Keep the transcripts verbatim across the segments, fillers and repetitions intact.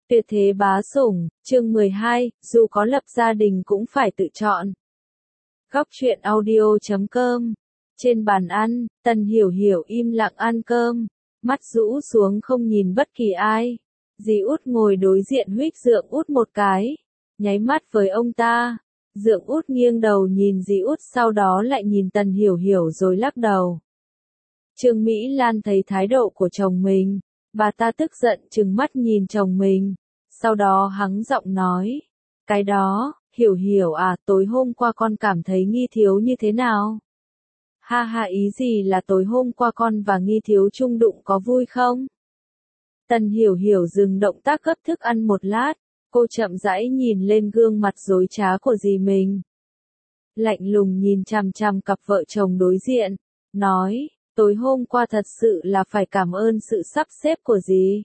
Tuyệt thế bá sủng, chương mười hai, dù có lập gia đình cũng phải tự chọn. Góc truyện audio chấm com. Trên bàn ăn, Tần Hiểu Hiểu im lặng ăn cơm, mắt rũ xuống không nhìn bất kỳ ai. Dì Út ngồi đối diện huých Dượng Út một cái, nháy mắt với ông ta. Dượng Út nghiêng đầu nhìn dì Út, sau đó lại nhìn Tần Hiểu Hiểu rồi lắc đầu. Trương Mỹ Lan thấy thái độ của chồng mình, bà ta tức giận trừng mắt nhìn chồng mình, sau đó hắng giọng nói, cái đó, Hiểu Hiểu à, tối hôm qua con cảm thấy Nghi Thiếu như thế nào? Ha ha, ý gì là tối hôm qua con và Nghi Thiếu chung đụng có vui không? Tần Hiểu Hiểu dừng động tác gấp thức ăn một lát, cô chậm rãi nhìn lên gương mặt dối trá của dì mình. Lạnh lùng nhìn chằm chằm cặp vợ chồng đối diện, nói, tối hôm qua thật sự là phải cảm ơn sự sắp xếp của dì.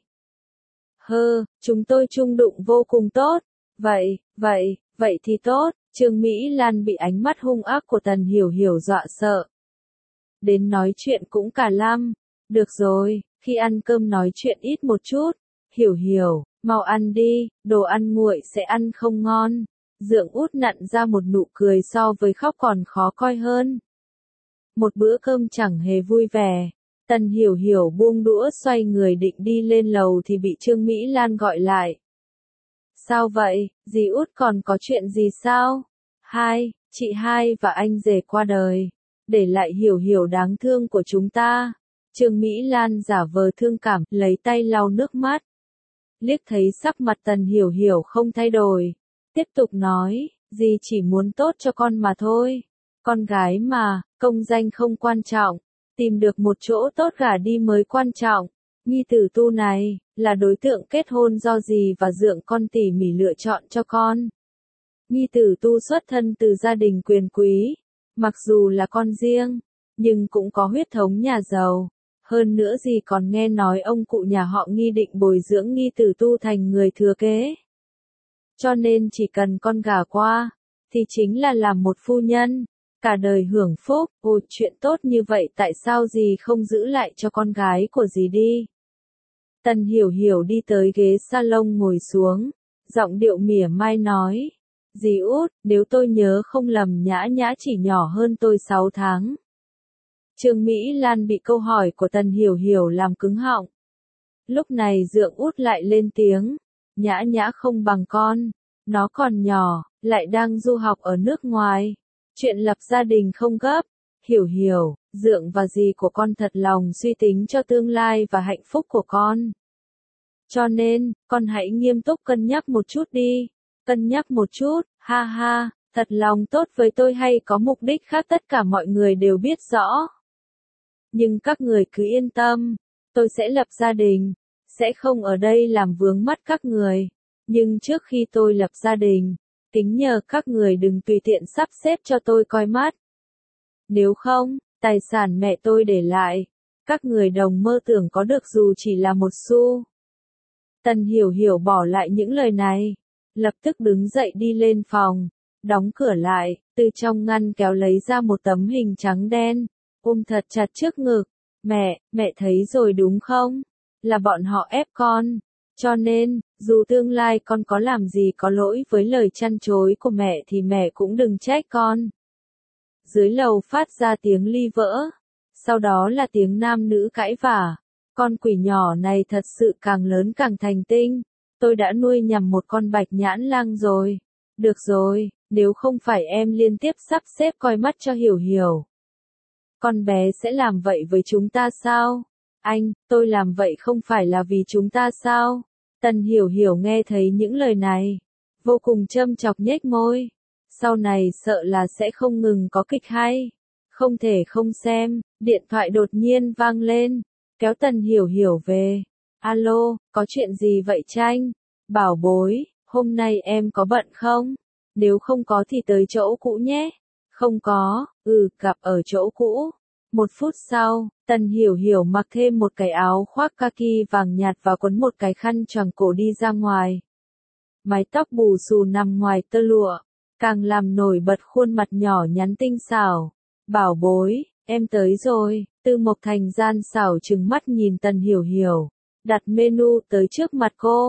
Hơ, chúng tôi chung đụng vô cùng tốt. Vậy, vậy, vậy thì tốt. Trương Mỹ Lan bị ánh mắt hung ác của Tần Hiểu Hiểu dọa sợ. Đến nói chuyện cũng cả lăm. Được rồi, khi ăn cơm nói chuyện ít một chút. Hiểu Hiểu, mau ăn đi, đồ ăn nguội sẽ ăn không ngon. Dượng Út nặn ra một nụ cười so với khóc còn khó coi hơn. Một bữa cơm chẳng hề vui vẻ. Tần Hiểu Hiểu buông đũa xoay người định đi lên lầu thì bị Trương Mỹ Lan gọi lại. Sao vậy, dì Út còn có chuyện gì sao? Hai, chị hai và anh rể qua đời, để lại Hiểu Hiểu đáng thương của chúng ta. Trương Mỹ Lan giả vờ thương cảm, lấy tay lau nước mắt. Liếc thấy sắc mặt Tần Hiểu Hiểu không thay đổi, tiếp tục nói, dì chỉ muốn tốt cho con mà thôi. Con gái mà, công danh không quan trọng, tìm được một chỗ tốt gả đi mới quan trọng. Nghi Tử Tu này, là đối tượng kết hôn do dì và Dượng con tỉ mỉ lựa chọn cho con. Nghi Tử Tu xuất thân từ gia đình quyền quý, mặc dù là con riêng, nhưng cũng có huyết thống nhà giàu. Hơn nữa dì còn nghe nói ông cụ nhà họ Nghi định bồi dưỡng Nghi Tử Tu thành người thừa kế. Cho nên chỉ cần con gả qua, thì chính là làm một phu nhân, cả đời hưởng phúc. Ôi, chuyện tốt như vậy tại sao dì không giữ lại cho con gái của dì đi? Tần Hiểu Hiểu đi tới ghế salon ngồi xuống, giọng điệu mỉa mai nói, dì Út, nếu tôi nhớ không lầm Nhã Nhã chỉ nhỏ hơn tôi sáu tháng. Trương Mỹ Lan bị câu hỏi của Tần Hiểu Hiểu làm cứng họng. Lúc này Dượng Út lại lên tiếng, Nhã Nhã không bằng con, nó còn nhỏ, lại đang du học ở nước ngoài. Chuyện lập gia đình không gấp. Hiểu Hiểu, Dượng và dì của con thật lòng suy tính cho tương lai và hạnh phúc của con. Cho nên, con hãy nghiêm túc cân nhắc một chút đi. Cân nhắc một chút, ha ha, thật lòng tốt với tôi hay có mục đích khác tất cả mọi người đều biết rõ. Nhưng các người cứ yên tâm, tôi sẽ lập gia đình, sẽ không ở đây làm vướng mắt các người. Nhưng trước khi tôi lập gia đình, kính nhờ các người đừng tùy tiện sắp xếp cho tôi coi mắt. Nếu không, tài sản mẹ tôi để lại, các người đồng mơ tưởng có được dù chỉ là một xu. Tần Hiểu Hiểu bỏ lại những lời này, lập tức đứng dậy đi lên phòng, đóng cửa lại, từ trong ngăn kéo lấy ra một tấm hình trắng đen, ôm thật chặt trước ngực. Mẹ, mẹ thấy rồi đúng không? Là bọn họ ép con. Cho nên, dù tương lai con có làm gì có lỗi với lời chăn chối của mẹ thì mẹ cũng đừng trách con. Dưới lầu phát ra tiếng ly vỡ, sau đó là tiếng nam nữ cãi vả. Con quỷ nhỏ này thật sự càng lớn càng thành tinh, tôi đã nuôi nhầm một con bạch nhãn lang rồi. Được rồi, nếu không phải em liên tiếp sắp xếp coi mắt cho Hiểu Hiểu, con bé sẽ làm vậy với chúng ta sao? Anh, tôi làm vậy không phải là vì chúng ta sao? Tần Hiểu Hiểu nghe thấy những lời này, vô cùng châm chọc nhếch môi. Sau này sợ là sẽ không ngừng có kịch hay. Không thể không xem, điện thoại đột nhiên vang lên, kéo Tần Hiểu Hiểu về. Alo, có chuyện gì vậy Tranh? Bảo bối, hôm nay em có bận không? Nếu không có thì tới chỗ cũ nhé. Không có, ừ, gặp ở chỗ cũ. Một phút sau, Tần Hiểu Hiểu mặc thêm một cái áo khoác kaki vàng nhạt và quấn một cái khăn choàng cổ đi ra ngoài. Mái tóc bù xù nằm ngoài tơ lụa, càng làm nổi bật khuôn mặt nhỏ nhắn tinh xảo. Bảo bối, em tới rồi. Tư Mộc Thành gian xảo trừng mắt nhìn Tần Hiểu Hiểu, đặt menu tới trước mặt cô.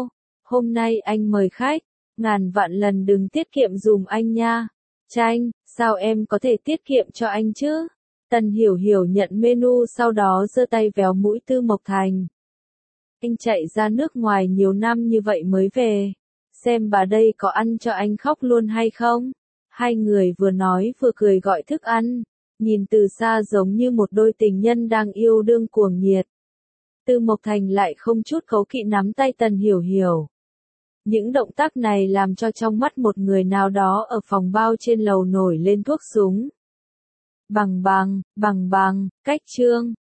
Hôm nay anh mời khách, ngàn vạn lần đừng tiết kiệm dùm anh nha. Tranh, sao em có thể tiết kiệm cho anh chứ? Tần Hiểu Hiểu nhận menu sau đó giơ tay véo mũi Tư Mộc Thành. Anh chạy ra nước ngoài nhiều năm như vậy mới về. Xem bà đây có ăn cho anh khóc luôn hay không? Hai người vừa nói vừa cười gọi thức ăn. Nhìn từ xa giống như một đôi tình nhân đang yêu đương cuồng nhiệt. Tư Mộc Thành lại không chút cấu kỵ nắm tay Tần Hiểu Hiểu. Những động tác này làm cho trong mắt một người nào đó ở phòng bao trên lầu nổi lên thuốc súng. Bằng bằng, bằng bằng, cách trương.